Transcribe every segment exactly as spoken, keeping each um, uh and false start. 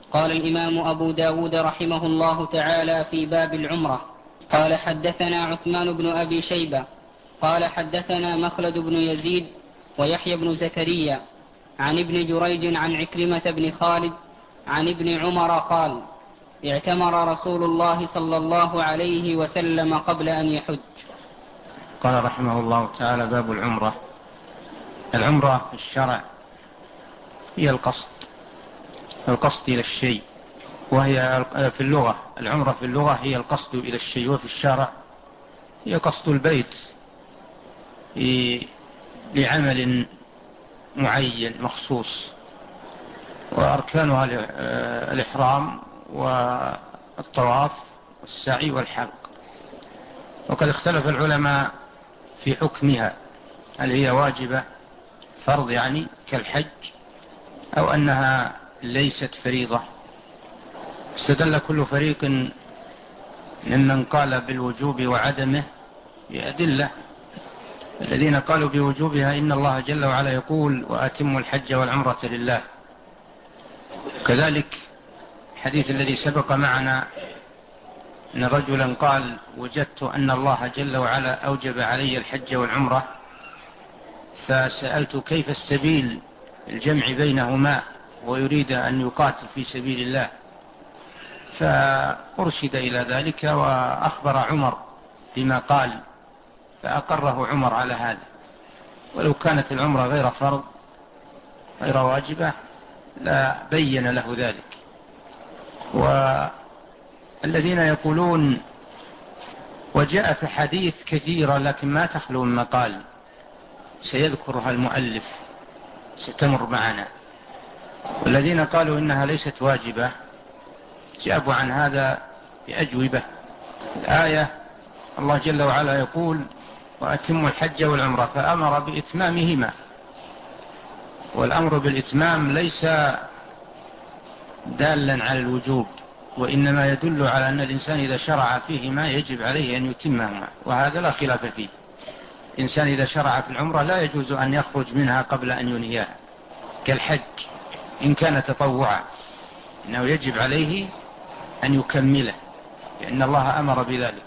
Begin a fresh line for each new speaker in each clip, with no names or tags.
قال الإمام أبو داود رحمه الله تعالى في باب العمرة: قال حدثنا عثمان بن أبي شيبة قال حدثنا مخلد بن يزيد ويحيى بن زكريا عن ابن جريج عن عكرمة بن خالد عن ابن عمر قال: اعتمر رسول الله صلى الله عليه وسلم قبل أن يحج.
قال رحمه الله تعالى: باب العمرة. العمرة في الشرع هي القصد القصد إلى الشيء، وهي في اللغة العمرة في اللغة هي القصد إلى الشيء، وفي الشرع هي قصد البيت لعمل معين مخصوص، وأركانها الإحرام والطواف والسعي والحلق. وقد اختلف العلماء في حكمها، هل هي واجبة فرض يعني كالحج، أو أنها ليست فريضة. استدل كل فريق ممن قال بالوجوب وعدمه بأدلة. الذين قالوا بوجوبها إن الله جل وعلا يقول: وأتموا الحج والعمرة لله. كذلك الحديث الذي سبق معنا أن رجلا قال: وجدت أن الله جل وعلا أوجب علي الحج والعمرة، فسألت كيف السبيل الجمع بينهما، ويريد أن يقاتل في سبيل الله، فأرشد إلى ذلك وأخبر عمر بما قال، فأقره عمر على هذا. ولو كانت العمرة غير فرض غير واجبة لا بين له ذلك. والذين يقولون وجاءت حديث كثيرة لكن ما تخلو من مقال سيذكرها المؤلف ستمر معنا، والذين قالوا إنها ليست واجبة جابوا عن هذا بأجوبة. الآية الله جل وعلا يقول: وأتموا الحج والعمرة، فأمر بإتمامهما، والأمر بالإتمام ليس دالا على الوجوب، وإنما يدل على أن الإنسان إذا شرع فيهما يجب عليه أن يتمهما، وهذا لا خلاف فيه. الإنسان إذا شرع في العمرة لا يجوز أن يخرج منها قبل أن ينهيها، كالحج إن كان تطوعا، إنه يجب عليه أن يكمله لأن الله أمر بذلك.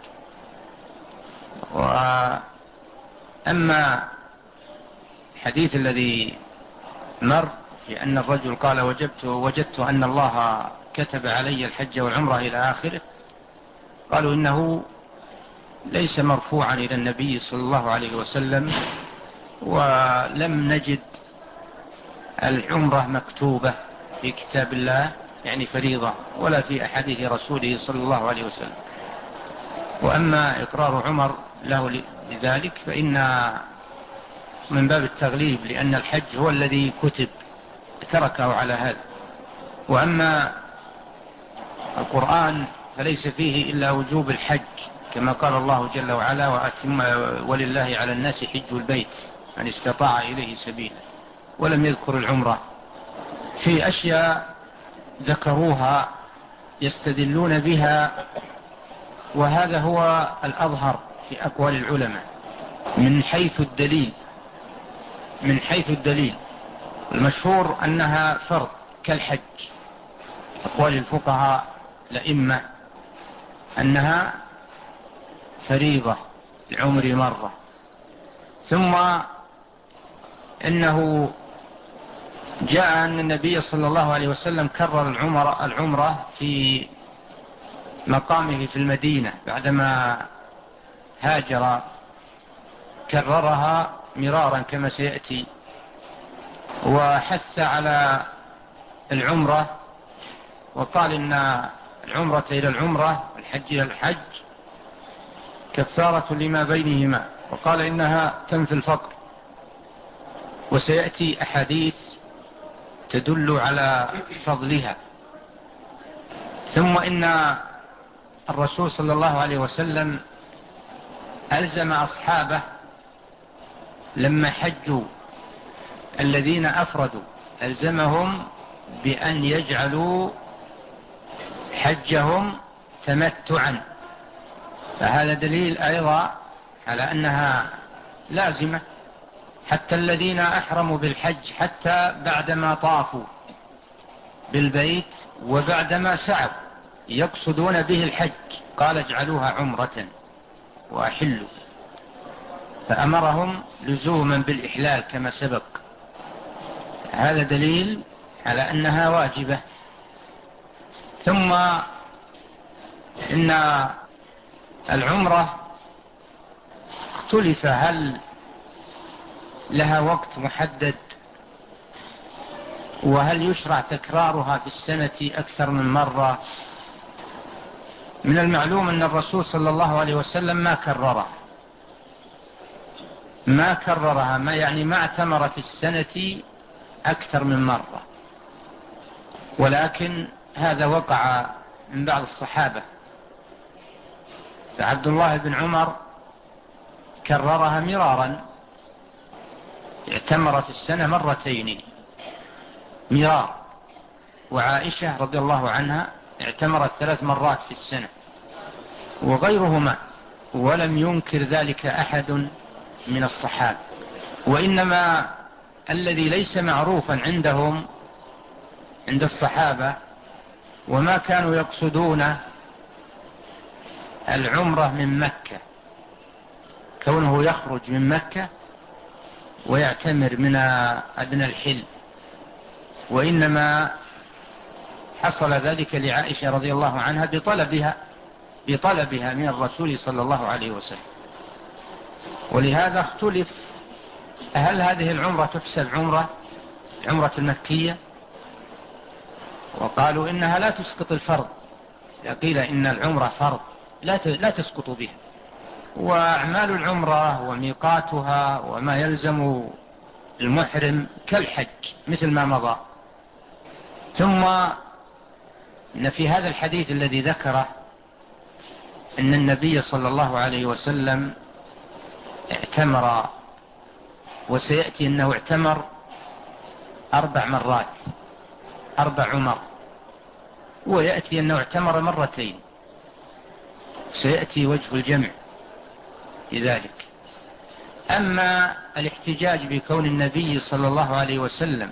وأما الحديث الذي مر في أن الرجل قال: وجدت, وجدت أن الله كتب علي الحج والعمرة إلى آخره، قالوا إنه ليس مرفوعا إلى النبي صلى الله عليه وسلم، ولم نجد العمرة مكتوبة في كتاب الله يعني فريضة، ولا في أحاديث رسوله صلى الله عليه وسلم. وأما إقرار عمر له لذلك فإن من باب التغليب، لأن الحج هو الذي كتب تركه على هذا. وأما القرآن فليس فيه إلا وجوب الحج، كما قال الله جل وعلا: وأتم ولله على الناس حج البيت من استطاع إليه سبيلا، ولم يذكر العمرة. في أشياء ذكروها يستدلون بها، وهذا هو الأظهر في أقوال العلماء من حيث الدليل من حيث الدليل المشهور أنها فرض كالحج. أقوال الفقهاء الأئمة أنها فريضة العمر مرة، ثم إنه جاء أن النبي صلى الله عليه وسلم كرر العمرة, العمرة في مقامه في المدينة بعدما هاجر، كررها مرارا كما سيأتي، وحث على العمرة، وقال إن العمرة إلى العمرة الحج إلى الحج كفارة لما بينهما، وقال إنها تنفي الفقر. وسيأتي أحاديث تدل على فضلها. ثم إن الرسول صلى الله عليه وسلم ألزم أصحابه لما حجوا الذين أفردوا، ألزمهم بأن يجعلوا حجهم تمتعا، فهذا دليل أيضا على أنها لازمة. حتى الذين أحرموا بالحج حتى بعدما طافوا بالبيت وبعدما سعوا يقصدون به الحج قال اجعلوها عمرة وأحلوا، فأمرهم لزوما بالإحلال كما سبق. هذا دليل على أنها واجبة. ثم إن العمرة اختلف هل لها وقت محدد، وهل يشرع تكرارها في السنة أكثر من مرة. من المعلوم أن الرسول صلى الله عليه وسلم ما كررها ما كررها ما يعني ما اعتمر في السنة أكثر من مرة، ولكن هذا وقع من بعض الصحابة. فعبد الله بن عمر كررها مرارا، اعتمر في السنة مرتين مرار، وعائشة رضي الله عنها اعتمرت ثلاث مرات في السنة وغيرهما، ولم ينكر ذلك أحد من الصحابة. وإنما الذي ليس معروفا عندهم عند الصحابة وما كانوا يقصدون العمرة من مكة، كونه يخرج من مكة ويعتمر من أدنى الحل، وإنما حصل ذلك لعائشة رضي الله عنها بطلبها بطلبها من الرسول صلى الله عليه وسلم. ولهذا اختلف هل هذه العمرة تحسب عمرة عمرة المكية، وقالوا إنها لا تسقط الفرض، قيل إن العمرة فرض لا لا تسقط بها، وأعمال العمرة وميقاتها وما يلزم المحرم كالحج مثل ما مضى. ثم إن في هذا الحديث الذي ذكره أن النبي صلى الله عليه وسلم اعتمر، وسيأتي أنه اعتمر أربع مرات أربع عمر، ويأتي أنه اعتمر مرتين، سيأتي وجه الجمع لذلك. أما الاحتجاج بكون النبي صلى الله عليه وسلم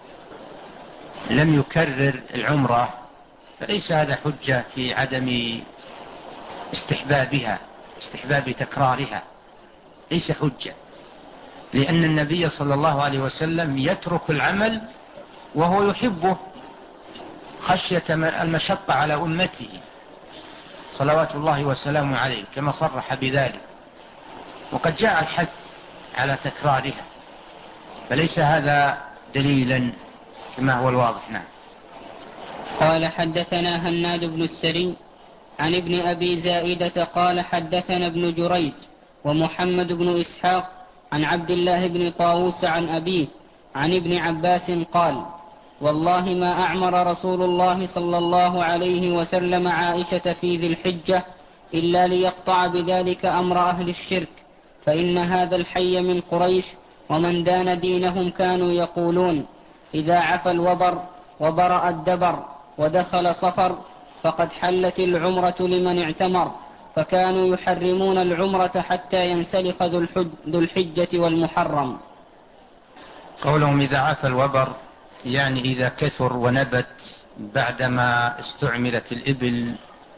لم يكرر العمرة فليس هذا حجة في عدم استحبابها استحباب تكرارها، ليس حجة، لأن النبي صلى الله عليه وسلم يترك العمل وهو يحبه خشية المشقة على أمته صلوات الله وسلامه عليه، كما صرح بذلك، وقد جاء الحث على تكرارها، فليس هذا دليلا كما هو الواضح. نعم.
قال حدثنا هناد بن السري عن ابن أبي زائدة قال حدثنا ابن جريج ومحمد بن إسحاق عن عبد الله بن طاووس عن أبيه عن ابن عباس قال والله ما أعمر رسول الله صلى الله عليه وسلم عائشة في ذي الحجة إلا ليقطع بذلك أمر أهل الشرك، فإن هذا الحي من قريش، ومن دان دينهم كانوا يقولون إذا عفى الوبر وبرأ الدبر ودخل صفر فقد حلت العمرة لمن اعتمر، فكانوا يحرمون العمرة حتى ينسلخ ذو الحجة والمحرم.
قولهم إذا عفى الوبر يعني إذا كثر ونبت بعدما استعملت الإبل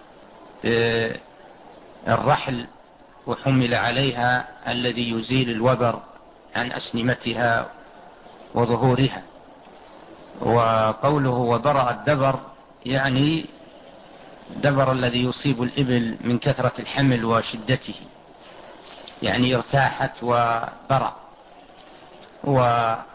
الرحل وحمل عليها الذي يزيل الوبر عن أسنمتها وظهورها. وقوله وبرأ الدبر يعني دبر الذي يصيب الإبل من كثرة الحمل وشدته، يعني ارتاحت وبرأ وخرج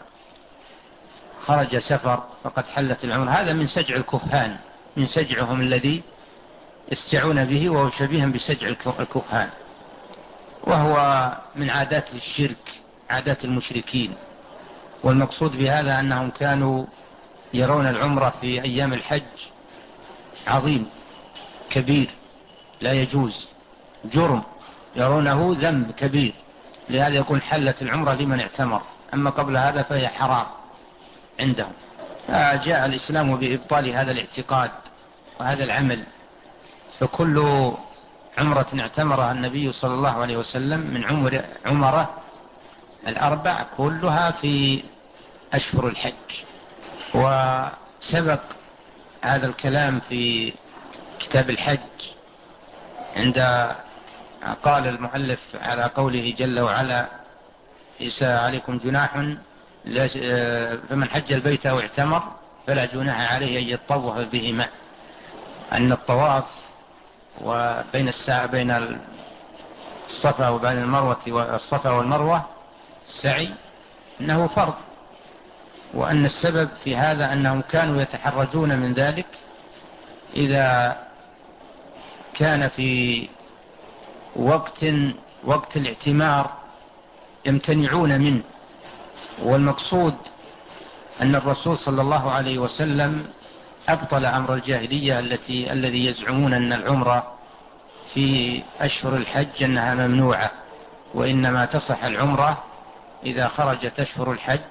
سفر فقد حلت العمر. هذا من سجع الكهان، من سجعهم الذي يستعون به، وهو شبيه بسجع الكهان، وهو من عادات الشرك، عادات المشركين. والمقصود بهذا أنهم كانوا يرون العمرة في أيام الحج عظيم كبير لا يجوز، جرم يرونه ذنب كبير، لهذا يكون حلت العمرة لمن اعتمر، أما قبل هذا فهي حرام عندهم. جاء الإسلام بإبطال هذا الاعتقاد وهذا العمل، فكل عمرة اعتمرها النبي صلى الله عليه وسلم من عمر عمره الأربع كلها في أشهر الحج. وسبق هذا الكلام في كتاب الحج عند قال المؤلف على قوله جل وعلا ليس عليكم جناح فمن حج البيت أو اعتمر فلا جناح عليه أن يطوف بهما، أن الطواف وبين الساعة بين الصفا وبين المروة والصفا والمروة السعي أنه فرض، وأن السبب في هذا أنهم كانوا يتحرجون من ذلك إذا كان في وقت وقت الاعتمار يمتنعون منه. والمقصود أن الرسول صلى الله عليه وسلم أبطل أمر الجاهلية التي الذي يزعمون أن العمرة في أشهر الحج أنها ممنوعة، وإنما تصح العمرة إذا خرجت أشهر الحج،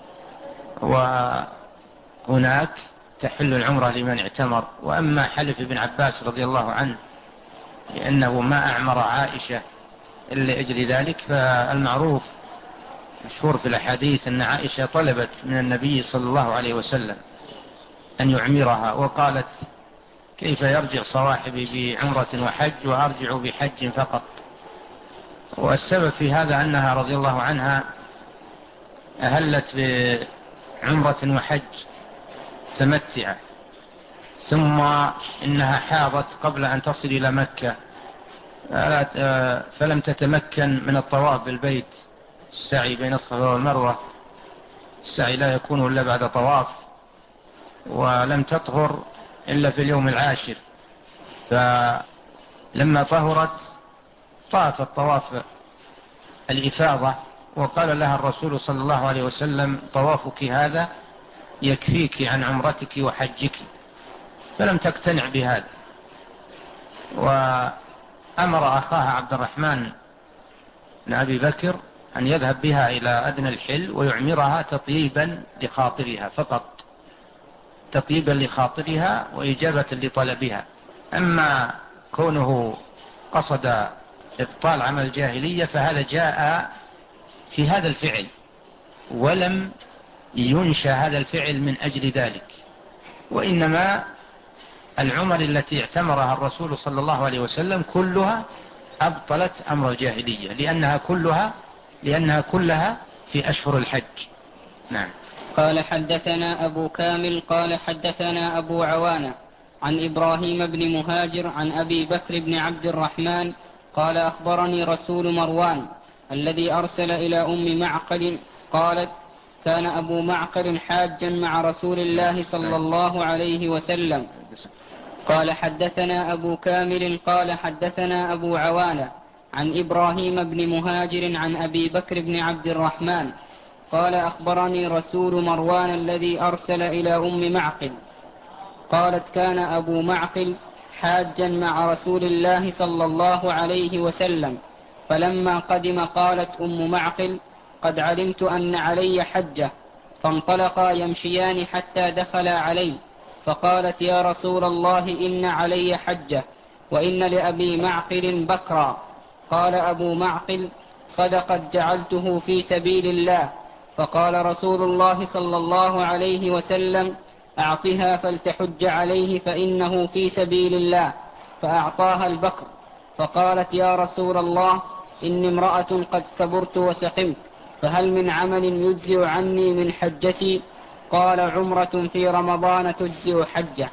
وهناك تحل العمرة لمن اعتمر. وأما حلف ابن عباس رضي الله عنه لأنه ما أعمر عائشة إلا أجل ذلك، فالمعروف مشهور في الأحاديث أن عائشة طلبت من النبي صلى الله عليه وسلم أن يعمرها، وقالت كيف يرجع صواحبي بعمرة وحج وأرجع بحج فقط. والسبب في هذا أنها رضي الله عنها أهلت بعمرة وحج تمتعة، ثم إنها حاضت قبل أن تصل إلى مكة فلم تتمكن من الطواف بالبيت، السعي بين الصفا والمروة السعي لا يكون إلا بعد طواف، ولم تطهر إلا في اليوم العاشر، فلما طهرت طافت طواف الإفاضة، وقال لها الرسول صلى الله عليه وسلم طوافك هذا يكفيك عن عمرتك وحجك، فلم تقتنع بهذا، وأمر أخاها عبد الرحمن بن أبي بكر أن يذهب بها إلى أدنى الحل ويعمرها تطيبا لخاطرها فقط، تطيبا لخاطرها وإجابة لطلبها. أما كونه قصد إبطال عمل الجاهلية فهذا جاء في هذا الفعل، ولم ينشأ هذا الفعل من أجل ذلك، وإنما العمر التي اعتمرها الرسول صلى الله عليه وسلم كلها أبطلت أمر الجاهلية، لأنها كلها لأنها كلها في أشهر الحج. نعم.
قال حدثنا أبو كامل قال حدثنا أبو عوانة عن إبراهيم بن مهاجر عن أبي بكر بن عبد الرحمن قال أخبرني رسول مروان الذي أرسل إلى أم معقل قالت كان أبو معقل حاجا مع رسول الله صلى الله عليه وسلم. قال حدثنا أبو كامل قال حدثنا أبو عوانة عن إبراهيم بن مهاجر عن أبي بكر بن عبد الرحمن قال أخبرني رسول مروان الذي أرسل إلى أم معقل قالت كان أبو معقل حاجا مع رسول الله صلى الله عليه وسلم، فلما قدم قالت أم معقل قد علمت أن علي حجة، فانطلقا يمشيان حتى دخلا علي، فقالت يا رسول الله إن علي حجة وإن لأبي معقل بكرا. قال أبو معقل صدقت جعلته في سبيل الله. فقال رسول الله صلى الله عليه وسلم أعطها فلتحج عليه فإنه في سبيل الله، فأعطاها البكر. فقالت يا رسول الله إني امرأة قد كبرت وسقمت، فهل من عمل يجزئ عني من حجتي؟ قال عمرة في رمضان تجزئ حجة.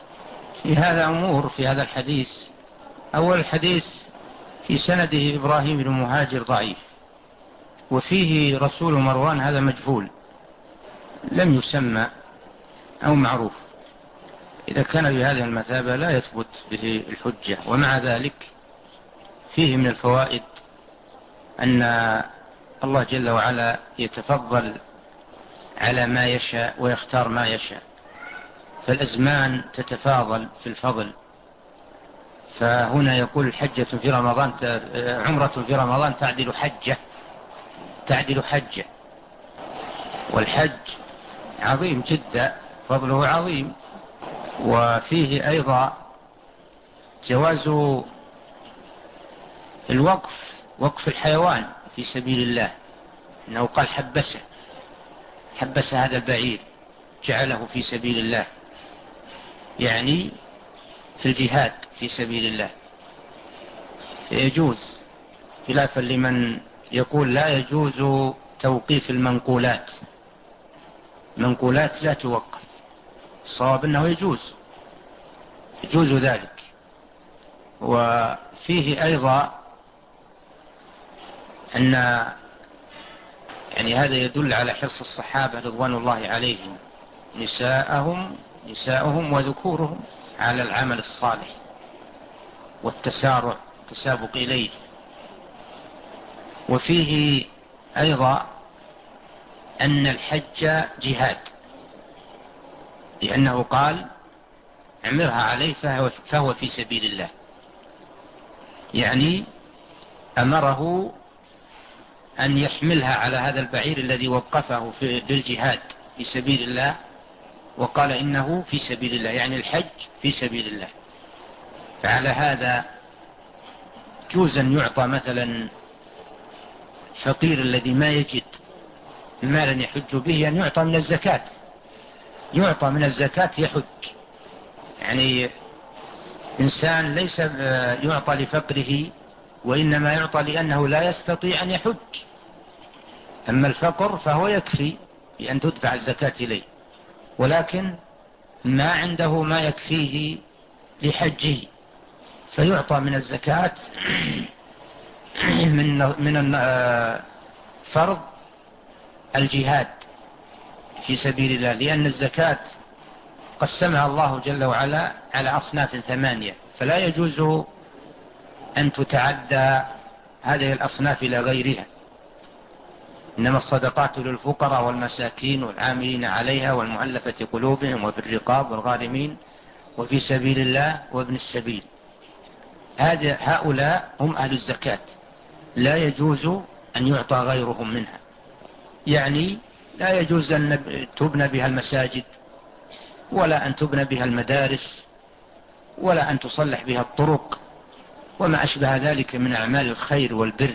في هذا أمور في هذا الحديث. أول الحديث في سنده إبراهيم بن مهاجر ضعيف، وفيه رسول مروان هذا مجهول لم يسمى أو معروف، إذا كان بهذه المثابة لا يثبت به الحجة. ومع ذلك فيه من الفوائد أن الله جل وعلا يتفضل على ما يشاء ويختار ما يشاء، فالأزمان تتفاضل في الفضل، فهنا يقول حجة في رمضان عمرة في رمضان تعدل حجة تعدل حجة والحج عظيم جدا، فضله عظيم. وفيه أيضا جواز الوقف وقف الحيوان في سبيل الله، إنه قال حبسه حبس هذا البعير جعله في سبيل الله. يعني في الجهاد في سبيل الله يجوز، خلافا لمن يقول لا يجوز توقيف المنقولات. منقولات لا توقف، الصواب أنه يجوز يجوز ذلك. وفيه أيضا أن يعني هذا يدل على حرص الصحابة رضوان الله عليهم نساءهم نساءهم وذكورهم على العمل الصالح والتسارع التسابق إليه. وفيه أيضا أن الحج جهاد، لأنه قال اعمرها عليه فهو في سبيل الله، يعني أمره أن يحملها على هذا البعير الذي وقفه في للجهاد في سبيل الله، وقال إنه في سبيل الله، يعني الحج في سبيل الله. فعلى هذا جوز أن يعطى مثلا فقير الذي ما يجد مالا يحج به أن يعطى من الزكاة، يعطى من الزكاة يحج. يعني إنسان ليس يعطى لفقره، وإنما يعطى لأنه لا يستطيع أن يحج. أما الفقر فهو يكفي بأن تدفع الزكاة إليه، ولكن ما عنده ما يكفيه لحجه، فيعطى من الزكاة من من فرض الجهاد في سبيل الله، لأن الزكاة قسمها الله جل وعلا على أصناف ثمانية، فلا يجوز أن تتعدى هذه الأصناف إلى غيرها. إنما الصدقات للفقراء والمساكين والعاملين عليها والمؤلفة قلوبهم وفي الرقاب والغارمين وفي سبيل الله وابن السبيل. هؤلاء هم أهل الزكاة، لا يجوز أن يعطى غيرهم منها. يعني لا يجوز أن تبنى بها المساجد، ولا أن تبنى بها المدارس، ولا أن تصلح بها الطرق وما أشبه ذلك من أعمال الخير والبر،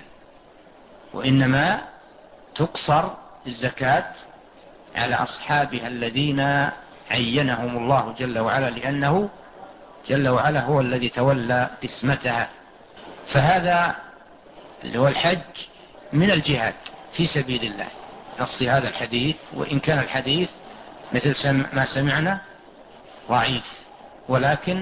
وإنما تقصر الزكاة على أصحابها الذين عينهم الله جل وعلا، لأنه جل وعلا هو الذي تولى قسمتها. فهذا اللي هو الحج من الجهاد في سبيل الله، نص هذا الحديث، وإن كان الحديث مثل ما سمعنا ضعيف، ولكن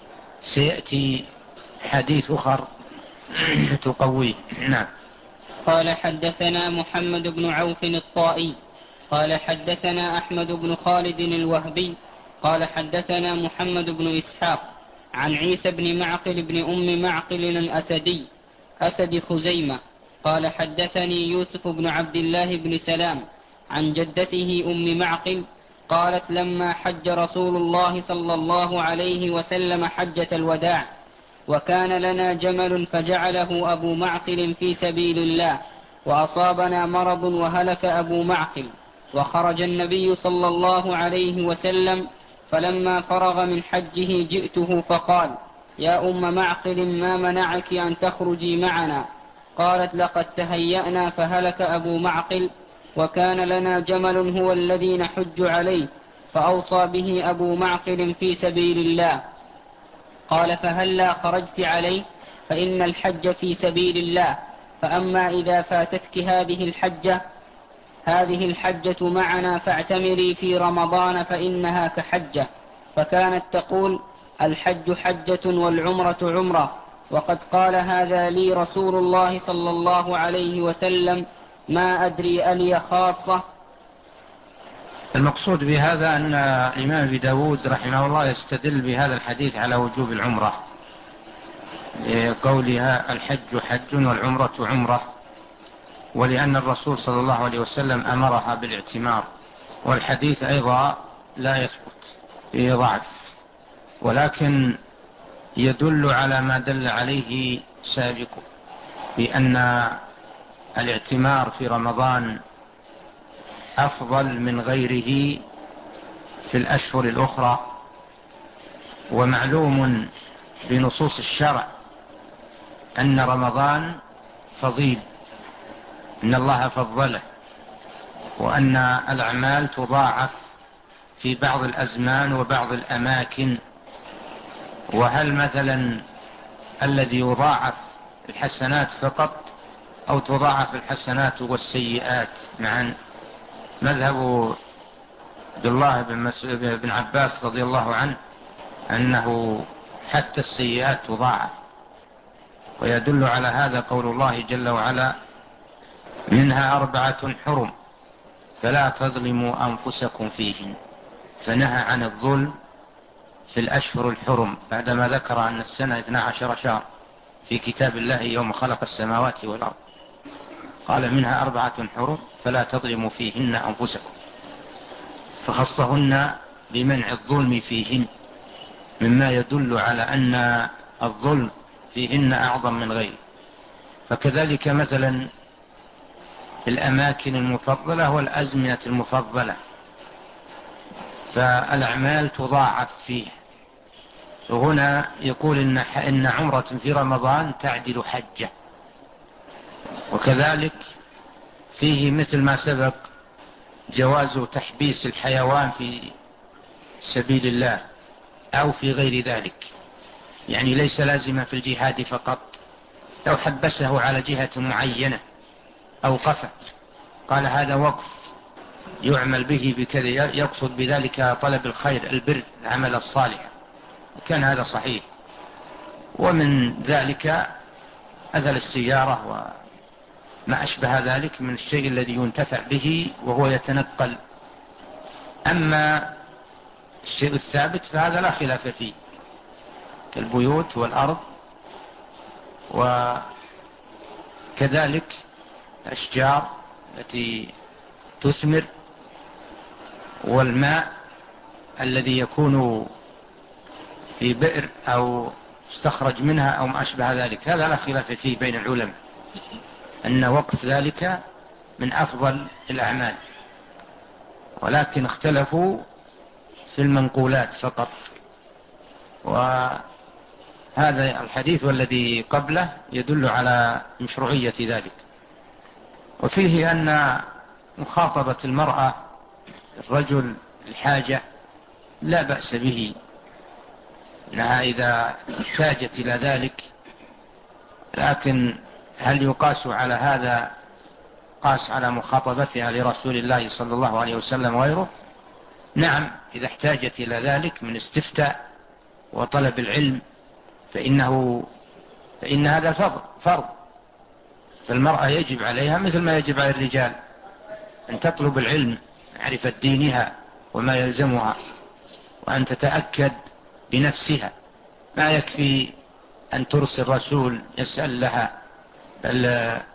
سيأتي حديث أخر تقويه. نعم.
قال حدثنا محمد بن عوف الطائي قال حدثنا أحمد بن خالد الوهبي قال حدثنا محمد بن إسحاق عن عيسى بن معقل بن أم معقل الأسدي أسد خزيمة قال حدثني يوسف بن عبد الله بن سلام عن جدته أم معقل قالت لما حج رسول الله صلى الله عليه وسلم حجة الوداع وكان لنا جمل فجعله أبو معقل في سبيل الله، وأصابنا مرض وهلك أبو معقل، وخرج النبي صلى الله عليه وسلم، فلما فرغ من حجه جئته فقال يا أم معقل ما منعك أن تخرجي معنا؟ قالت لقد تهيأنا فهلك أبو معقل، وكان لنا جمل هو الذي نحج عليه، فأوصى به أبو معقل في سبيل الله. قال فهلا خرجت عليه؟ فإن الحج في سبيل الله، فأما إذا فاتتك هذه الحجة هذه الحجة معنا فاعتمري في رمضان فإنها كحجة. فكانت تقول الحج حجة والعمرة عمرة، وقد قال هذا لي رسول الله صلى الله عليه وسلم ما أدري ألي خاصة.
المقصود بهذا أن الإمام أبي داود رحمه الله يستدل بهذا الحديث على وجوب العمرة، قولها الحج حج والعمرة عمرة، ولأن الرسول صلى الله عليه وسلم أمرها بالاعتمار. والحديث أيضا لا يثبت، فيه ضعف، ولكن يدل على ما دل عليه سابقه، بأن الاعتمار في رمضان أفضل من غيره في الأشهر الأخرى. ومعلوم بنصوص الشرع أن رمضان فضيل، إن الله فضله، وأن الأعمال تضاعف في بعض الأزمان وبعض الأماكن؟ وهل مثلا الذي يضاعف الحسنات فقط أو تضاعف الحسنات والسيئات معا؟ مذهب عبد الله بن عباس رضي الله عنه أنه حتى السيئات تضاعف، ويدل على هذا قول الله جل وعلا: منها أربعة حرم فلا تظلموا أنفسكم فيهن. فنهى عن الظلم في الأشهر الحرم بعدما ذكر أن السنة اثنا عشر شهر في كتاب الله يوم خلق السماوات والأرض، قال: منها أربعة حرم فلا تظلموا فيهن أنفسكم، فخصهن بمنع الظلم فيهن، مما يدل على أن الظلم فيهن أعظم من غيره. فكذلك مثلا الأماكن المفضلة والأزمنة المفضلة، فالأعمال تضاعف فيه. وهنا يقول إن, إن عمرة في رمضان تعدل حجة، وكذلك فيه مثل ما سبق جواز تحبيس الحيوان في سبيل الله أو في غير ذلك، يعني ليس لازما في الجهاد فقط. لو حبسه على جهة معينة أوقفه، قال هذا وقف يعمل به بكذا، يقصد بذلك طلب الخير، البر، العمل الصالح، كان هذا صحيح. ومن ذلك أثل السيارة وما أشبه ذلك من الشيء الذي ينتفع به وهو يتنقل. أما الشيء الثابت فهذا لا خلاف فيه، كالبيوت والأرض، وكذلك الأشجار التي تثمر، والماء الذي يكون في بئر أو استخرج منها أو ما أشبه ذلك، هذا لا خلاف فيه بين العلماء أن وقف ذلك من أفضل الأعمال، ولكن اختلفوا في المنقولات فقط. وهذا الحديث والذي قبله يدل على مشروعية ذلك. وفيه أن مخاطبة المرأة الرجل الحاجة لا بأس به، إنها إذا احتاجت إلى ذلك. لكن هل يقاس على هذا قاس على مخاطبتها لرسول الله صلى الله عليه وسلم وغيره؟ نعم، إذا احتاجت إلى ذلك من استفتاء وطلب العلم فإنه فإن هذا فرض فرض فالمرأة يجب عليها مثل ما يجب على الرجال أن تطلب العلم، معرفة دينها وما يلزمها، وأن تتأكد بنفسها. ما يكفي أن ترسل رسول يسأل لها، بل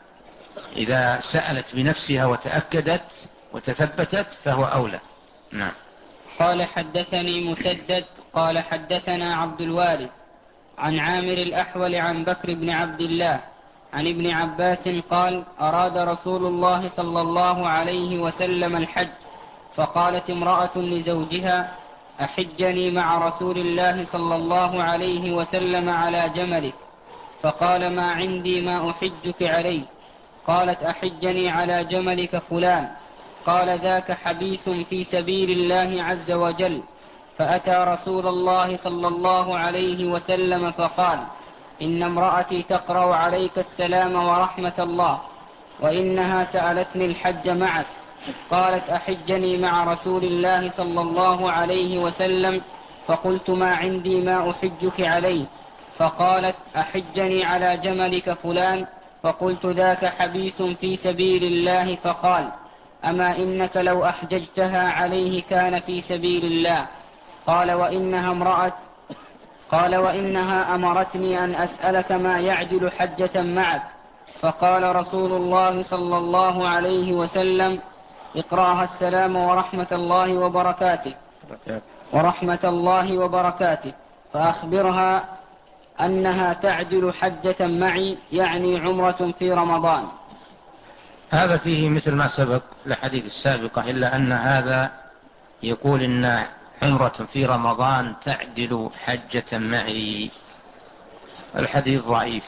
إذا سألت بنفسها وتأكدت وتثبتت فهو أولى. نعم.
قال: حدثني مسدد قال حدثنا عبد الوارث عن عامر الأحول عن بكر بن عبد الله عن ابن عباس قال: أراد رسول الله صلى الله عليه وسلم الحج، فقالت امرأة لزوجها: أحجني مع رسول الله صلى الله عليه وسلم على جملك. فقال: ما عندي ما أحجك عليه. قالت: أحجني على جملك فلان. قال: ذاك حبيس في سبيل الله عز وجل. فأتى رسول الله صلى الله عليه وسلم فقال: إن امرأتي تقرأ عليك السلام ورحمة الله، وإنها سألتني الحج معك. قالت: أحجني مع رسول الله صلى الله عليه وسلم. فقلت: ما عندي ما أحجك عليه. فقالت: أحجني على جملك فلان. فقلت: ذاك حبيس في سبيل الله. فقال: أما إنك لو أحججتها عليه كان في سبيل الله. قال: وإنها امرأة قال: وإنها أمرتني أن أسألك ما يعدل حجة معك. فقال رسول الله صلى الله عليه وسلم: اقرأها السلام ورحمة الله وبركاته ورحمة الله وبركاته فأخبرها أنها تعدل حجة معي، يعني عمرة في رمضان.
هذا فيه مثل ما سبق الحديث السابقة، إلا أن هذا يقول إن عمرة في رمضان تعدل حجة معي. الحديث ضعيف،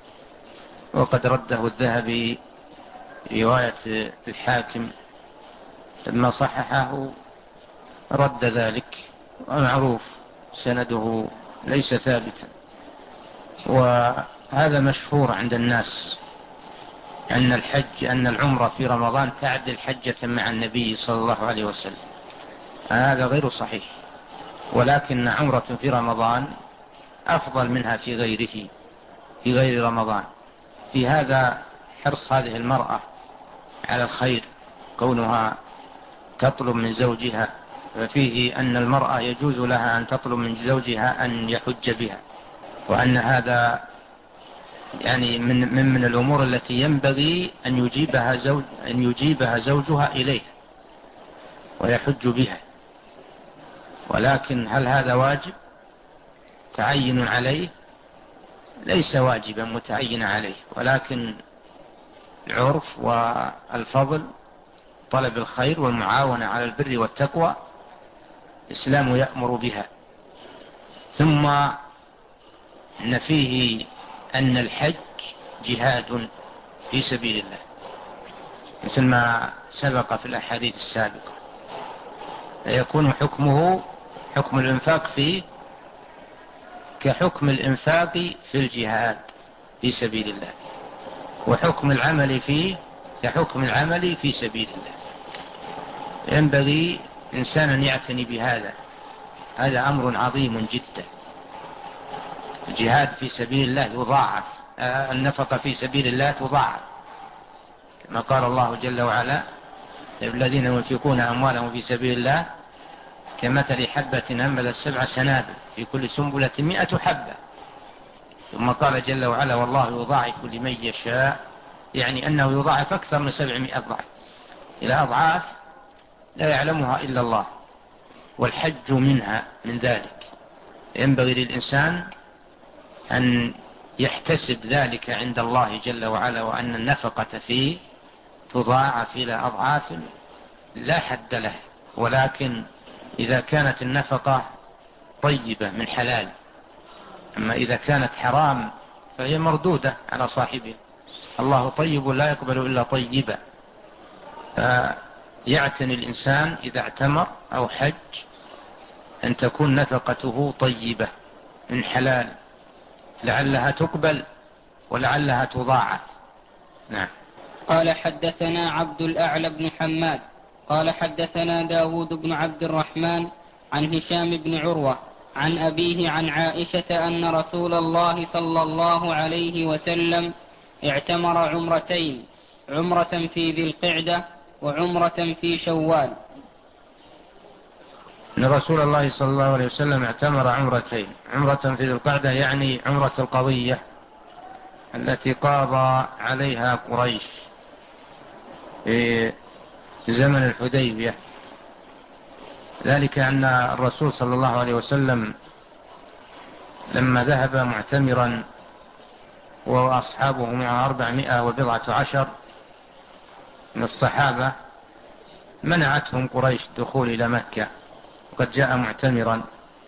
وقد رده الذهبي رواية الحاكم لما صححه رد ذلك، ومعروف سنده ليس ثابتا. وهذا مشهور عند الناس أن الحج أن العمرة في رمضان تعدل حجة مع النبي صلى الله عليه وسلم. هذا غير صحيح، ولكن عمرة في رمضان أفضل منها في غيره في غير رمضان. في هذا حرص هذه المرأة على الخير، كونها تطلب من زوجها، ففيه أن المرأة يجوز لها أن تطلب من زوجها أن يحج بها، وأن هذا يعني من من, من الأمور التي ينبغي أن يجيبها زوج أن يجيبها زوجها إليه ويحج بها. ولكن هل هذا واجب تعين عليه؟ ليس واجبا متعين عليه، ولكن العرف والفضل، طلب الخير والمعاونة على البر والتقوى، الإسلام يأمر بها. ثم إن فيه أن الحج جهاد في سبيل الله، مثل ما سبق في الأحاديث السابقة، يكون حكمه حكم الإنفاق فيه كحكم الإنفاق في الجهاد في سبيل الله، وحكم العمل فيه كحكم العمل في سبيل الله. ينبغي إنسان يعتني بهذا، هذا أمر عظيم جدا. الجهاد في سبيل الله يضاعف، النفقة في سبيل الله تضاعف، كما قال الله جل وعلا: الذين ينفقون أموالهم في سبيل الله كمثل حبة أنبتت سبع سنابل في كل سنبلة مئة حبة. ثم قال جل وعلا: والله يضاعف لمن يشاء، يعني أنه يضاعف أكثر من سبعمائة ضعف إلى أضعاف لا يعلمها إلا الله، والحج منها من ذلك. ينبغي للإنسان أن يحتسب ذلك عند الله جل وعلا، وأن النفقة فيه تضاعف إلى أضعاف لا حد له. ولكن إذا كانت النفقة طيبة من حلال، أما إذا كانت حرام فهي مردودة على صاحبها. الله طيب لا يقبل إلا طيبا. فيعتني الإنسان إذا اعتمر أو حج أن تكون نفقته طيبة من حلال، لعلها تقبل ولعلها تضاعف. نعم.
قال: حدثنا عبد الأعلى بن حماد قال حدثنا داود بن عبد الرحمن عن هشام بن عروة عن أبيه عن عائشة أن رسول الله صلى الله عليه وسلم اعتمر عمرتين، عمرة في ذي القعدة وعمرة في شوال.
أن رسول الله صلى الله عليه وسلم اعتمر عمرتين، عمرة في ذي القعدة يعني عمرة القضية التي قاضى عليها قريش في زمن الحديبية. ذلك أن الرسول صلى الله عليه وسلم لما ذهب معتمرا وأصحابه مع أربعمائة وبضعة عشر من الصحابة، منعتهم قريش الدخول إلى مكة، وقد جاء معتمرا،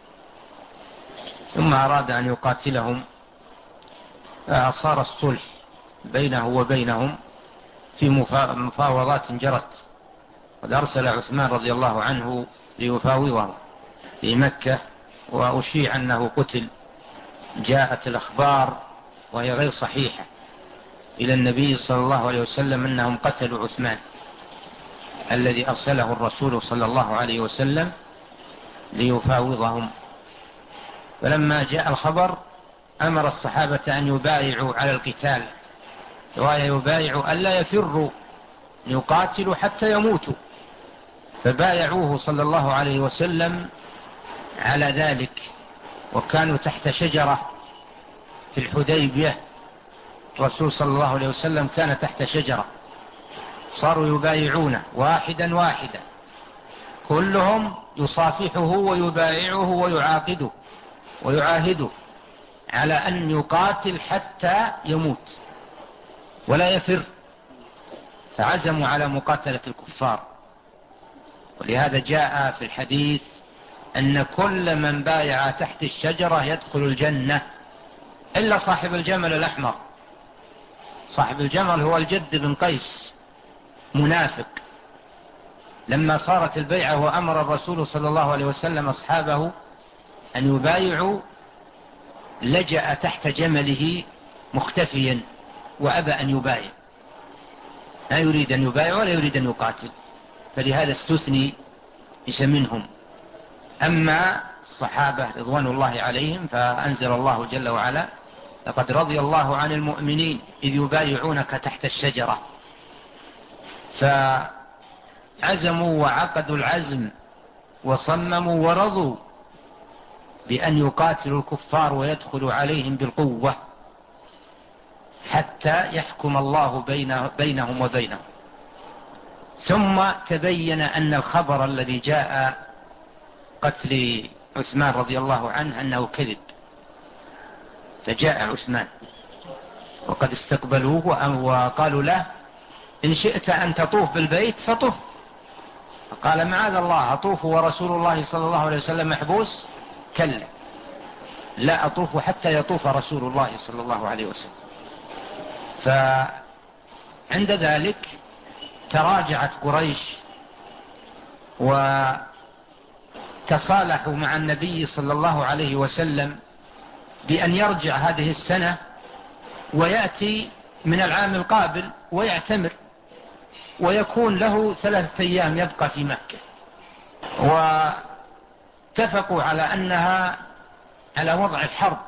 ثم أراد أن يقاتلهم، فصار الصلح بينه وبينهم في مفاوضات جرت، قد أرسل عثمان رضي الله عنه ليفاوضه في مكة، وأشيع أنه قتل. جاءت الأخبار وهي غير صحيحة إلى النبي صلى الله عليه وسلم أنهم قتلوا عثمان الذي أرسله الرسول صلى الله عليه وسلم ليفاوضهم. فلما جاء الخبر أمر الصحابة أن يبايعوا على القتال، ويبايعوا ألا يفروا، يقاتلوا حتى يموتوا. فبايعوه صلى الله عليه وسلم على ذلك، وكانوا تحت شجرة في الحديبية. الرسول صلى الله عليه وسلم كان تحت شجرة، صاروا يبايعونه واحدا واحدا، كلهم يصافحه ويبايعه ويعاقده ويعاهده على أن يقاتل حتى يموت ولا يفر. فعزموا على مقاتلة الكفار. ولهذا جاء في الحديث أن كل من بايع تحت الشجرة يدخل الجنة إلا صاحب الجمل الأحمر. صاحب الجمل هو الجد بن قيس، منافق، لما صارت البيعة وأمر الرسول صلى الله عليه وسلم أصحابه أن يبايعوا لجأ تحت جمله مختفيا وأبى أن يبايع، لا يريد أن يبايع ولا يريد أن يقاتل، فلهذا استثني ليس منهم. أما الصحابة رضوان الله عليهم فأنزل الله جل وعلا: لقد رضي الله عن المؤمنين إذ يبايعونك تحت الشجرة. فعزموا وعقدوا العزم وصمموا ورضوا بأن يقاتلوا الكفار ويدخلوا عليهم بالقوة حتى يحكم الله بينهم وبينهم. ثم تبين أن الخبر الذي جاء قتل عثمان رضي الله عنه أنه كذب، فجاء عثمان وقد استقبلوه وقالوا له: إن شئت أن تطوف بالبيت فطف. فقال: معاذ الله، أطوف ورسول الله صلى الله عليه وسلم محبوس؟ كلا، لا أطوف حتى يطوف رسول الله صلى الله عليه وسلم. فعند ذلك تراجعت قريش وتصالحوا مع النبي صلى الله عليه وسلم بأن يرجع هذه السنة ويأتي من العام القابل ويعتمر، ويكون له ثلاثة أيام يبقى في مكة. واتفقوا على أنها على وضع الحرب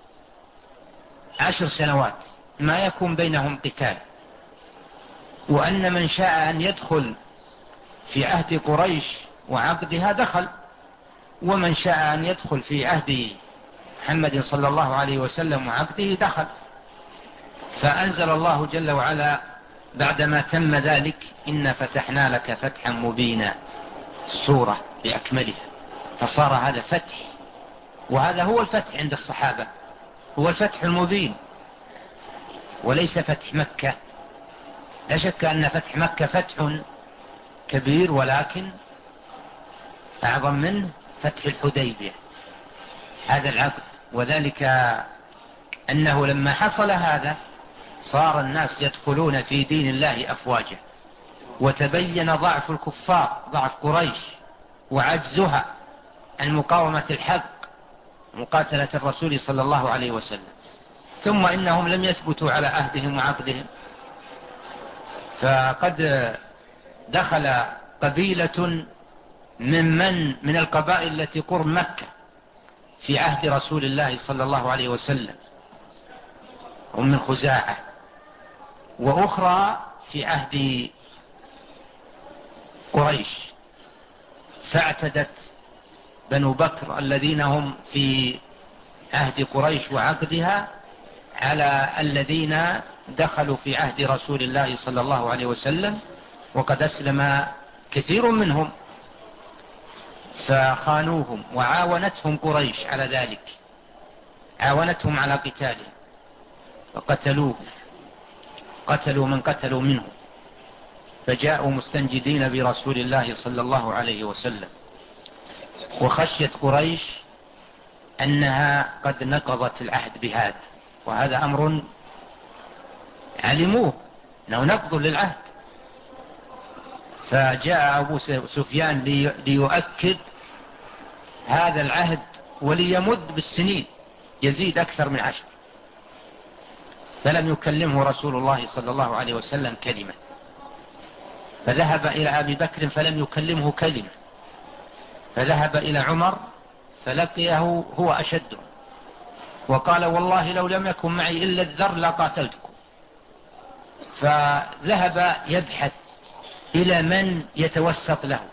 عشر سنوات ما يكون بينهم قتال، وأن من شاء أن يدخل في عهد قريش وعقدها دخل، ومن شاء أن يدخل في عهد محمد صلى الله عليه وسلم وعقده دخل. فأنزل الله جل وعلا بعدما تم ذلك: إنا فتحنا لك فتحا مبينا، السورة بأكملها. فصار هذا فتح، وهذا هو الفتح عند الصحابة، هو الفتح المبين وليس فتح مكة. لا شك أن فتح مكة فتح كبير، ولكن أعظم منه فتح الحديبية، هذا العقد. وذلك أنه لما حصل هذا صار الناس يدخلون في دين الله أفواجا، وتبين ضعف الكفار، ضعف قريش وعجزها عن مقاومة الحق مقاتلة الرسول صلى الله عليه وسلم. ثم إنهم لم يثبتوا على عهدهم وعقدهم، فقد دخل قبيلة ممن من القبائل التي قرب مكة في عهد رسول الله صلى الله عليه وسلم، هم من خزاعة، وأخرى في عهد قريش. فاعتدت بنو بكر الذين هم في عهد قريش وعقدها على الذين دخلوا في عهد رسول الله صلى الله عليه وسلم، وقد أسلم كثير منهم، فخانوهم وعاونتهم قريش على ذلك، عاونتهم على قتالهم فقتلوه، قتلوا من قتلوا منهم، فجاءوا مستنجدين برسول الله صلى الله عليه وسلم. وخشيت قريش أنها قد نقضت العهد بهذا، وهذا أمر علموه أنه نقض للعهد. فجاء أبو سفيان ليؤكد هذا العهد وليمد بالسنين يزيد أكثر من عشر، فلم يكلمه رسول الله صلى الله عليه وسلم كلمة. فذهب إلى أبي بكر فلم يكلمه كلمة، فذهب إلى عمر فلقيه هو أشده، وقال: والله لو لم يكن معي إلا الذر لقاتلتكم. فذهب يبحث إلى من يتوسط له،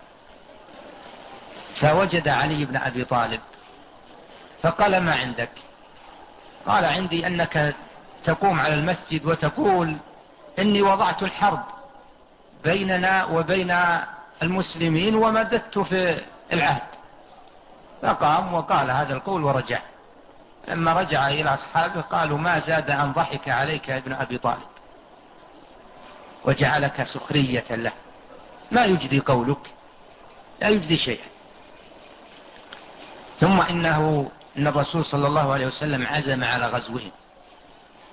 فوجد علي بن أبي طالب، فقال: ما عندك؟ قال: عندي أنك تقوم على المسجد وتقول إني وضعت الحرب بيننا وبين المسلمين ومددت في العهد. فقام وقال هذا القول ورجع. لما رجع إلى أصحابه قالوا: ما زاد أن ضحك عليك يا ابن أبي طالب وجعلك سخرية له، ما يجدي قولك، لا يجدي شيئا. ثم إنه إن الرسول صلى الله عليه وسلم عزم على غزوهم،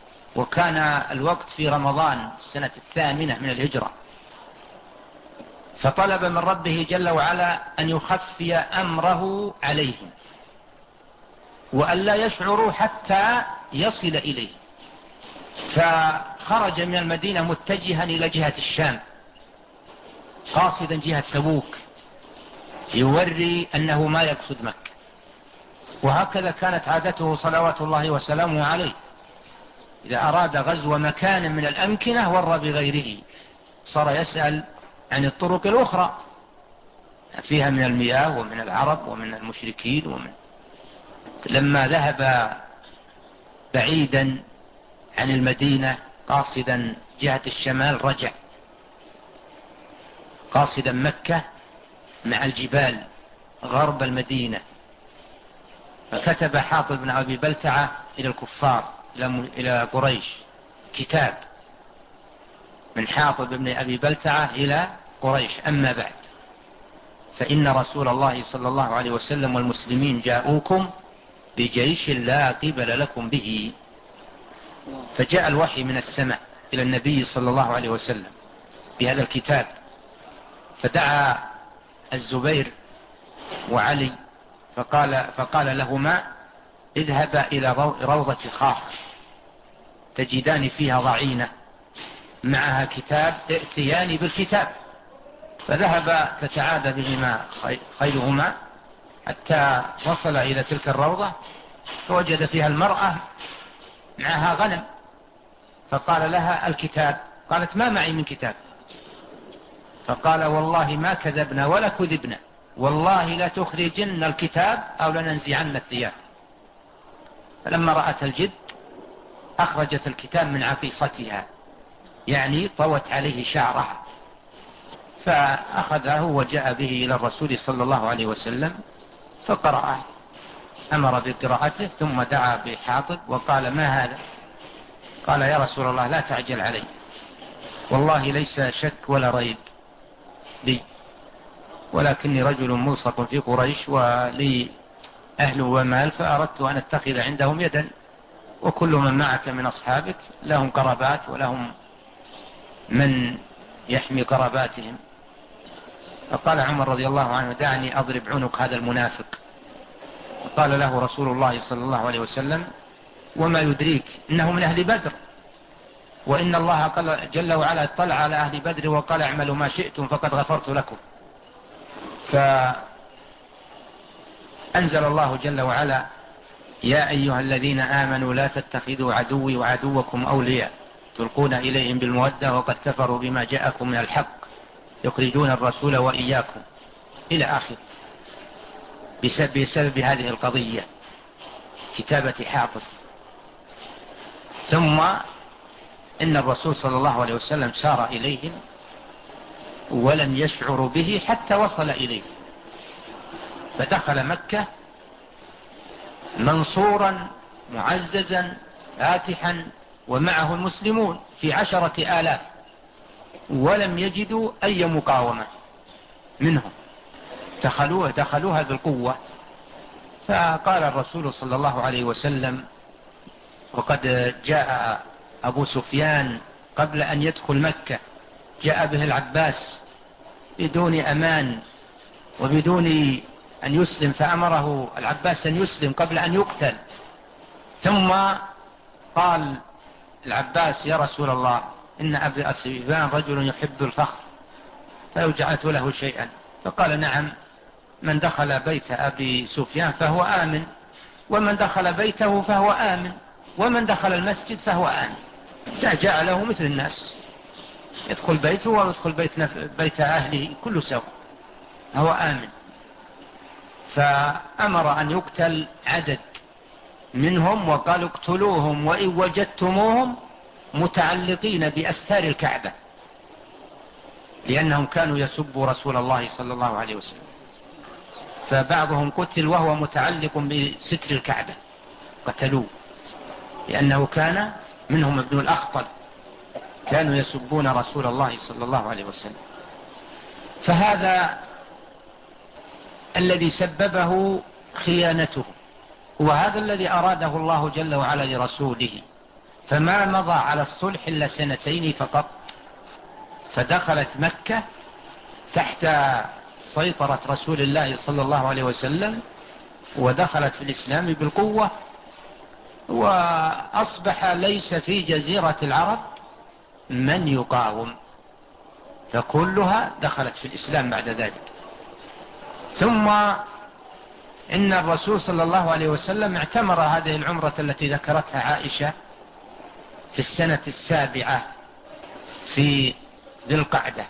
وكان الوقت في رمضان السنة الثامنة من الهجرة، فطلب من ربه جل وعلا أن يخفي أمره عليهم وأن لا يشعروا حتى يصل إليه. فخرج من المدينة متجها إلى جهة الشام قاصدا جهة تبوك يوري أنه ما يقصد مكة. وهكذا كانت عادته صلوات الله وسلامه عليه، إذا أراد غزو مكان من الأمكنة ور بغيره، صار يسأل عن الطرق الأخرى فيها من المياه ومن العرب ومن المشركين ومن. لما ذهب بعيدا عن المدينة قاصدا جهة الشمال رجع قاصدا مكة مع الجبال غرب المدينة. فكتب حاطب بن أبي بلتعة إلى الكفار إلى قريش كتاب من حاطب بن أبي بلتعة إلى قريش: أما بعد فإن رسول الله صلى الله عليه وسلم والمسلمين جاءوكم بجيش لا قبل لكم به. فجاء الوحي من السماء إلى النبي صلى الله عليه وسلم بهذا الكتاب، فدعا الزبير وعلي فقال, فقال لهما: اذهبا إلى روضة خاخ تجدان فيها ضعينة معها كتاب ائتياني بالكتاب. فذهب تتعادى بهما خيلهما حتى وصل إلى تلك الروضة، فوجد فيها المرأة معها غنم، فقال لها: الكتاب؟ قالت: ما معي من كتاب. فقال: والله ما كذبنا ولا كذبنا، والله لا تخرجن الكتاب أو لننزعن الثياب. فلما رأت الجد أخرجت الكتاب من عقيصتها، يعني طوت عليه شعرها، فأخذه وجاء به إلى الرسول صلى الله عليه وسلم فقرأه، أمر بقراءته ثم دعا بحاطب وقال: ما هذا؟ قال: يا رسول الله لا تعجل علي، والله ليس شك ولا ريب بي، ولكني رجل ملصق في قريش ولي أهل ومال، فأردت أن أتخذ عندهم يدا، وكل من معك من أصحابك لهم قرابات ولهم من يحمي قراباتهم. فقال عمر رضي الله عنه: دعني أضرب عنق هذا المنافق. فقال له رسول الله صلى الله عليه وسلم: وما يدريك إنه من أهل بدر، وإن الله جل وعلا اطلع على أهل بدر وقال: اعملوا ما شئتم فقد غفرت لكم. فأنزل الله جل وعلا: يا أيها الذين آمنوا لا تتخذوا عدوي وعدوكم أولياء تلقون إليهم بالمودة وقد كفروا بما جاءكم من الحق يخرجون الرسول وإياكم، إلى آخر، بسبب, بسبب هذه القضية كتابة حاطب. ثم إن الرسول صلى الله عليه وسلم سار إليهم ولم يشعر به حتى وصل إليه، فدخل مكة منصورا معززا فاتحا ومعه المسلمون في عشرة آلاف، ولم يجدوا أي مقاومة منهم، دخلوها, دخلوها بالقوة. فقال الرسول صلى الله عليه وسلم: وقد جاء أبو سفيان قبل أن يدخل مكة، جاء به العباس بدون أمان وبدون أن يسلم، فأمره العباس أن يسلم قبل أن يقتل. ثم قال العباس: يا رسول الله، إن أبي سفيان رجل يحب الفخر فيجعلت له شيئا. فقال: نعم، من دخل بيت أبي سفيان فهو آمن، ومن دخل بيته فهو آمن، ومن دخل المسجد فهو آمن. جعله مثل الناس، يدخل بيته ويدخل بيت, نف... بيت أهله كله سوا، هو آمن. فأمر أن يقتل عدد منهم، وقال: اقتلوهم وإن وجدتموهم متعلقين بأستار الكعبة، لأنهم كانوا يسبوا رسول الله صلى الله عليه وسلم. فبعضهم قتل وهو متعلق بستر الكعبة، قتلوه لأنه كان منهم ابن الأخطل، كانوا يسبون رسول الله صلى الله عليه وسلم. فهذا الذي سببه خيانته، وهذا الذي أراده الله جل وعلا لرسوله. فما مضى على الصلح إلا سنتين فقط، فدخلت مكة تحت سيطرة رسول الله صلى الله عليه وسلم، ودخلت في الإسلام بالقوة، وأصبح ليس في جزيرة العرب من يقاوم، فكلها دخلت في الإسلام بعد ذلك. ثم إن الرسول صلى الله عليه وسلم اعتمر هذه العمرة التي ذكرتها عائشة في السنة السابعة في ذي القعدة،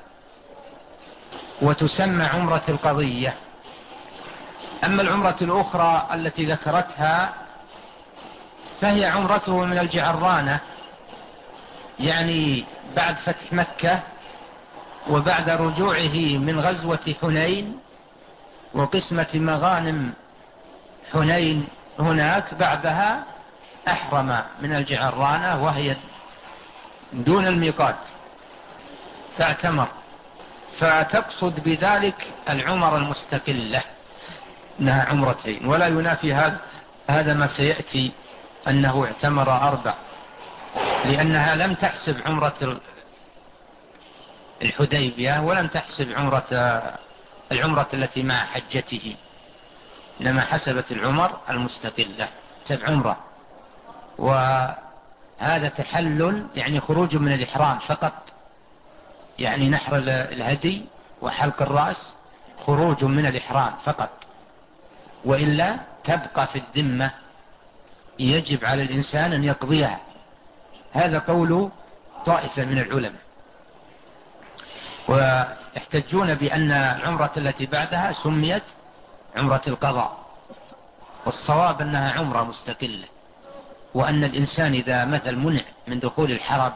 وتسمى عمرة القضية. أما العمرة الأخرى التي ذكرتها فهي عمرته من الجعرانة، يعني بعد فتح مكة وبعد رجوعه من غزوة حنين وقسمة مغانم حنين هناك، بعدها أحرم من الجعرانة وهي دون الميقات فاعتمر، فتقصد بذلك العمر المستقلة انها عمرتين. ولا ينافي هذا هذا ما سيأتي أنه اعتمر أربع، لأنها لم تحسب عمرة الحديبية ولم تحسب عمرة العمرة التي مع حجته، إنما حسبت العمر المستقلة سبع عمرة. وهذا تحلل يعني خروج من الإحرام فقط، يعني نحر الهدي وحلق الرأس خروج من الإحرام فقط، وإلا تبقى في الذمة، يجب على الإنسان أن يقضيها. هذا قول طائفة من العلماء، ويحتجون بأن العمرة التي بعدها سميت عمرة القضاء، والصواب أنها عمرة مستقلة، وأن الإنسان إذا مثل منع من دخول الحرم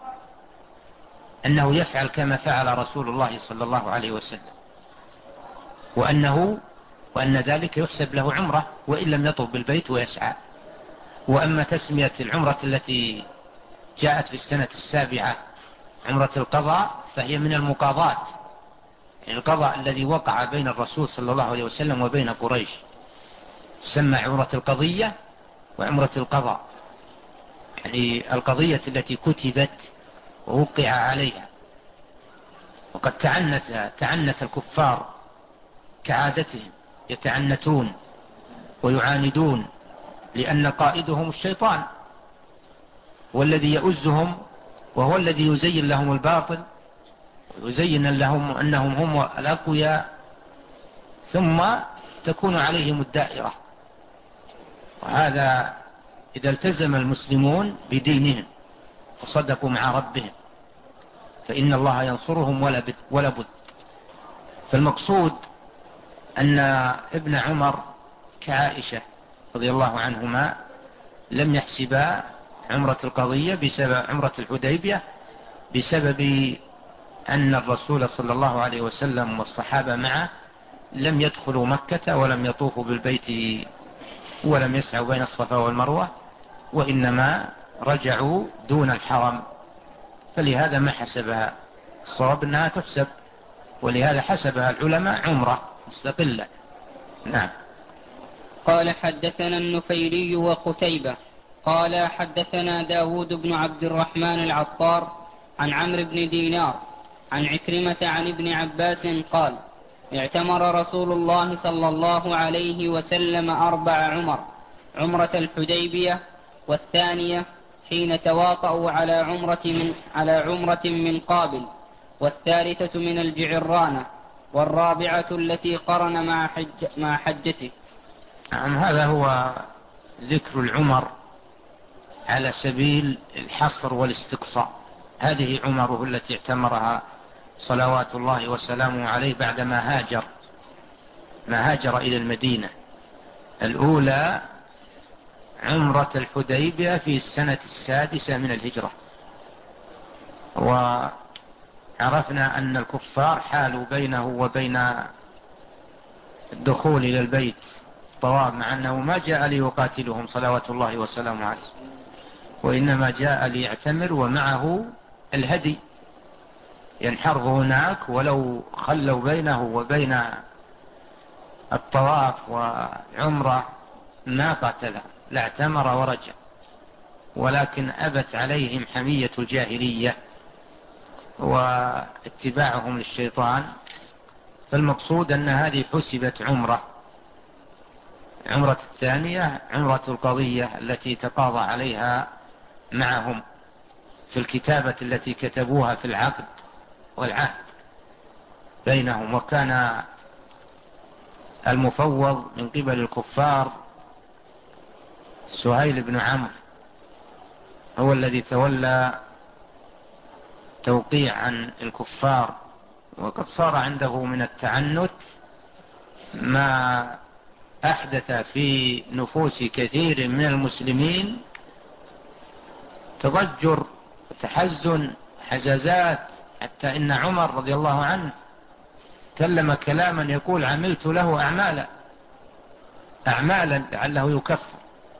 أنه يفعل كما فعل رسول الله صلى الله عليه وسلم، وأنه وأن ذلك يحسب له عمرة وإن لم يطف بالبيت ويسعى. وأما تسمية العمرة التي جاءت في السنة السابعة عمرة القضاء فهي من المقاضات، يعني القضاء الذي وقع بين الرسول صلى الله عليه وسلم وبين قريش، تسمى عمرة القضية وعمرة القضاء، يعني القضية التي كتبت ووقع عليها. وقد تعنت تعنت الكفار كعادتهم، يتعنتون ويعاندون، لأن قائدهم الشيطان والذي يؤزهم، وهو الذي يزين لهم الباطل ويزين لهم أنهم هم الأقوياء، ثم تكون عليهم الدائرة. وهذا إذا التزم المسلمون بدينهم وصدقوا مع ربهم فإن الله ينصرهم ولا بد. فالمقصود أن ابن عمر كعائشة رضي الله عنهما لم يحسبا عمرة القضية بسبب عمرة الحديبية، بسبب أن الرسول صلى الله عليه وسلم والصحابة معه لم يدخلوا مكة ولم يطوفوا بالبيت ولم يسعوا بين الصفا والمروة، وإنما رجعوا دون الحرم، فلهذا ما حسبها. الصواب أنها تحسب، ولهذا حسبها العلماء عمرة مستقلة. نعم.
قال حدثنا النفيلي وقتيبة قال حدثنا داود بن عبد الرحمن العطار عن عمرو بن دينار عن عكرمة عن ابن عباس قال اعتمر رسول الله صلى الله عليه وسلم أربع عمر: عمرة الحديبية، والثانية حين تواطؤوا على عمرة من, على عمرة من قابل، والثالثة من الجعرانة، والرابعة التي قرن مع, حج مع حجته.
نعم، هذا هو ذكر العمر على سبيل الحصر والاستقصاء. هذه عمره التي اعتمرها صلوات الله وسلامه عليه بعدما هاجر ما هاجر إلى المدينة. الأولى عمرة الحديبية في السنة السادسة من الهجرة، وعرفنا أن الكفار حالوا بينه وبين الدخول إلى البيت طواف، مع أنه ما جاء ليقاتلهم صلوات الله وسلامه عليه، وإنما جاء ليعتمر ومعه الهدي ينحره هناك، ولو خلوا بينه وبين الطواف وعمره ما قاتله لاعتمر ورجع، ولكن أبت عليهم حمية الجاهلية واتباعهم للشيطان فالمقصود أن هذه حسبت عمرة. عمرة الثانية عمرة القضية التي تقاضى عليها معهم في الكتابة التي كتبوها في العقد والعهد بينهم. وكان المفوض من قبل الكفار سهيل بن عمرو هو الذي تولى توقيع عن الكفار، وقد صار عنده من التعنت ما أحدث في نفوس كثير من المسلمين تضجر وتحزن حزازات، حتى إن عمر رضي الله عنه كلم كلاما يقول عملت له أعمالا أعمالا لعله يكفر،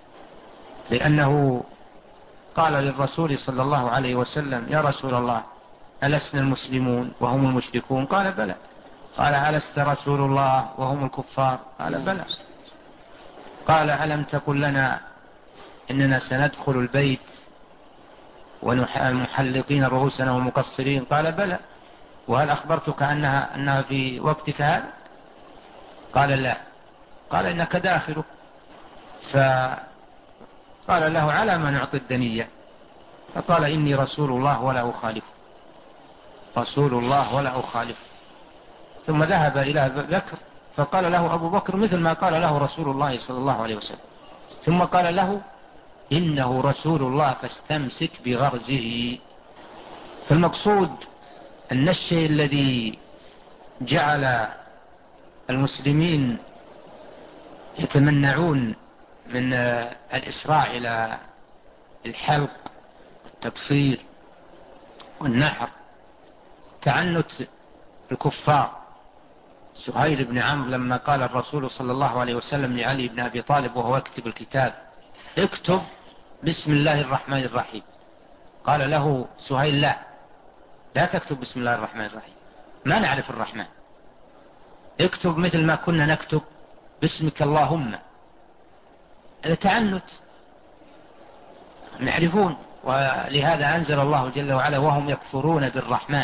لأنه قال للرسول صلى الله عليه وسلم يا رسول الله ألسنا المسلمون وهم المشركون؟ قال بلى. قال ألست رسول الله وهم الكفار؟ قال بلى. قال ألم تقل لنا إننا سندخل البيت ونحلقين رؤوسنا ومقصرين؟ قال بلى. وهل أخبرتك أنها, أنها في وقتك هذا؟ قال لا. قال إنك داخل. فقال له على ما نعطي الدنية؟ فقال إني رسول الله ولا أخالف، رسول الله ولا أخالف. ثم ذهب إلى بكر فقال له أبو بكر مثل ما قال له رسول الله صلى الله عليه وسلم، ثم قال له إنه رسول الله فاستمسك بغرزه. فالمقصود أن الشيء الذي جعل المسلمين يتمنعون من الإسراع إلى الحلق والتقصير والنحر تعنت الكفار. سهيل بن عمرو لما قال الرسول صلى الله عليه وسلم لعلي بن أبي طالب وهو يكتب الكتاب اكتب بسم الله الرحمن الرحيم، قال له سهيل لا لا تكتب بسم الله الرحمن الرحيم، ما نعرف الرحمن، اكتب مثل ما كنا نكتب باسمك اللهم. هذا تعنت نعرفون، ولهذا أنزل الله جل وعلا وهم يكفرون بالرحمن.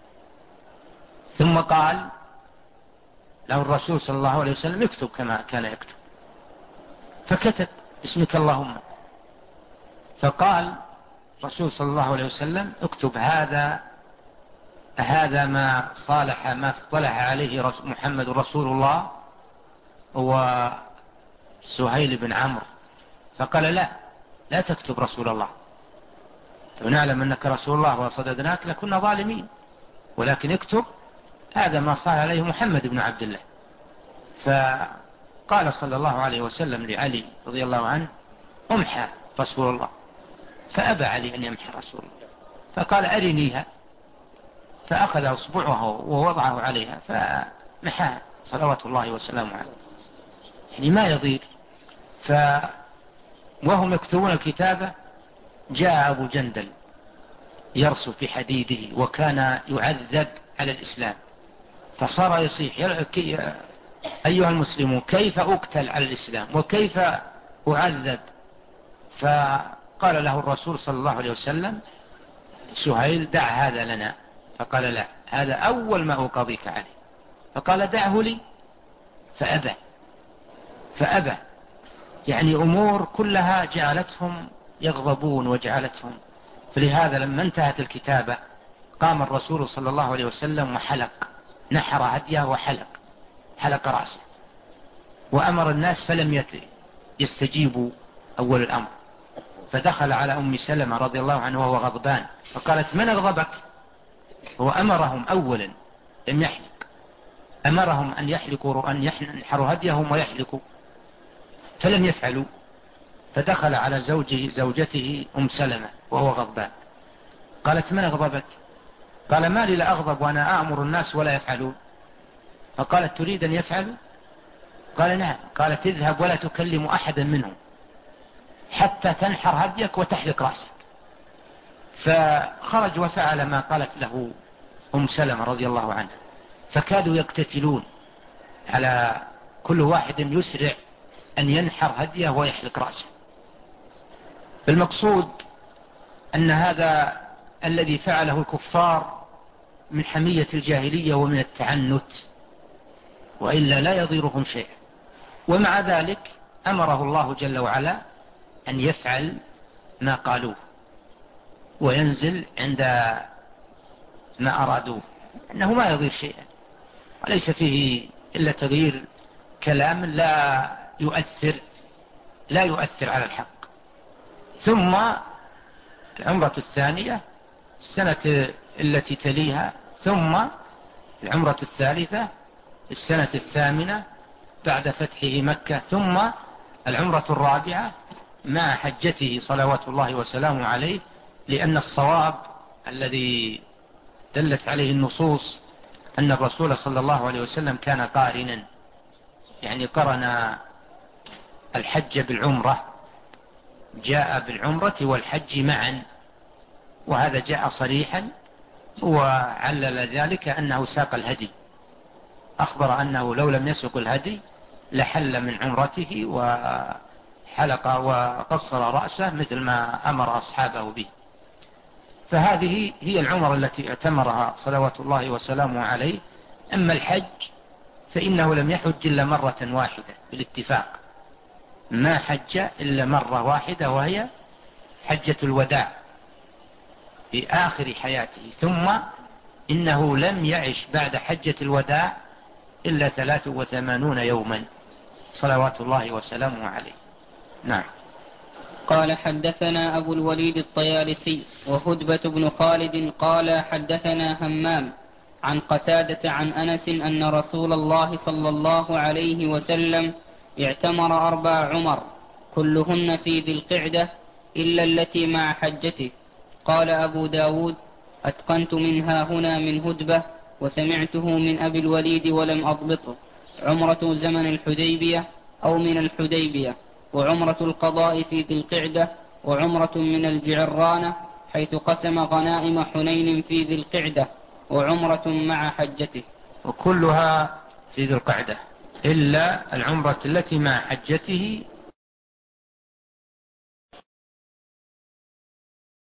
ثم قال له الرسول صلى الله عليه وسلم اكتب كما كان يكتب، فكتب باسمك اللهم. فقال الرسول صلى الله عليه وسلم اكتب هذا هذا ما صالح ما اصطلح عليه محمد رسول الله وسهيل بن عمرو. فقال لا لا تكتب رسول الله، لو نعلم أنك رسول الله وصددناك لكنا ظالمين، ولكن اكتب هذا ما صالح عليه محمد بن عبد الله. فقال صلى الله عليه وسلم لعلي رضي الله عنه امحى رسول الله، فأبى علي أن يمحى رسول الله، فقال أرنيها، فأخذ أصبعه ووضعه عليها فمحاها صلوات الله وسلامه عليه، يعني ما يضير. ف وهم يكتبون الكتابة جاء أبو جندل يرسل في حديده وكان يعذب على الإسلام، فصار يصيح أيها المسلمون كيف أقتل على الإسلام وكيف أعذب؟ فقال له الرسول صلى الله عليه وسلم سهيل دع هذا لنا، فقال لا هذا أول ما أقاضيك عليه. فقال دعه لي، فأبى فأبى يعني أمور كلها جعلتهم يغضبون وجعلتهم. فلهذا لما انتهت الكتابة قام الرسول صلى الله عليه وسلم وحلق، نحر هديه وحلق حلق رأسه، وأمر الناس فلم يستجيبوا أول الأمر. فدخل على أم سلمة رضي الله عنه وهو غضبان، فقالت من أغضبك؟ هو أمرهم أولا لم يحلق، أمرهم أن يحلقوا أن ينحروا هديهم ويحلقوا فلم يفعلوا. فدخل على زوجه زوجته أم سلمة وهو غضبان، قالت من أغضبك؟ قال ما لي لا أغضب وأنا أأمر الناس ولا يفعلون. فقالت تريد أن يفعلوا؟ قال نعم. قالت اذهب ولا تكلم أحدا منهم حتى تنحر هديك وتحلق رأسك. فخرج وفعل ما قالت له أم سلمة رضي الله عنها، فكادوا يقتتلون على كل واحد يسرع أن ينحر هديه ويحلق رأسه. المقصود أن هذا الذي فعله الكفار من حمية الجاهلية ومن التعنت وإلا لا يضيرهم شيء. ومع ذلك أمره الله جل وعلا أن يفعل ما قالوه وينزل عند ما أرادوه، أنه ما يضير شيئا وليس فيه إلا تغيير كلام لا يؤثر لا يؤثر على الحق. ثم العمرة الثانية السنة التي تليها، ثم العمرة الثالثة السنة الثامنة بعد فتحه مكة، ثم العمرة الرابعة مع حجته صلوات الله وسلامه عليه، لأن الصواب الذي دلت عليه النصوص أن الرسول صلى الله عليه وسلم كان قارنا، يعني قرن الحج بالعمرة، جاء بالعمرة والحج معا، وهذا جاء صريحا. وعلل ذلك أنه ساق الهدي، أخبر أنه لو لم يسق الهدي لحل من عمرته وحلق وقصر رأسه مثل ما أمر أصحابه به. فهذه هي العمر التي اعتمرها صلوات الله وسلامه عليه. أما الحج فإنه لم يحج إلا مرة واحدة بالاتفاق، ما حج إلا مرة واحدة وهي حجة الوداع في آخر حياته، ثم إنه لم يعش بعد حجة الوداع إلا ثلاث وثمانون يوما صلوات الله وسلامه عليه. نعم.
قال حدثنا أبو الوليد الطيالسي وهدبة بن خالد قال حدثنا همام عن قتادة عن أنس أن رسول الله صلى الله عليه وسلم اعتمر أربع عمر كلهن في ذي القعدة إلا التي مع حجته. قال أبو داود أتقنت منها هنا من هدبة وسمعته من أبي الوليد ولم أضبطه. عمرة زمن الحديبية أو من الحديبية، وعمرة القضاء في ذي القعدة، وعمرة من الجعرانة حيث قسم غنائم حنين في ذي القعدة، وعمرة مع حجته.
وكلها في ذي القعدة إلا العمرة التي مع حجته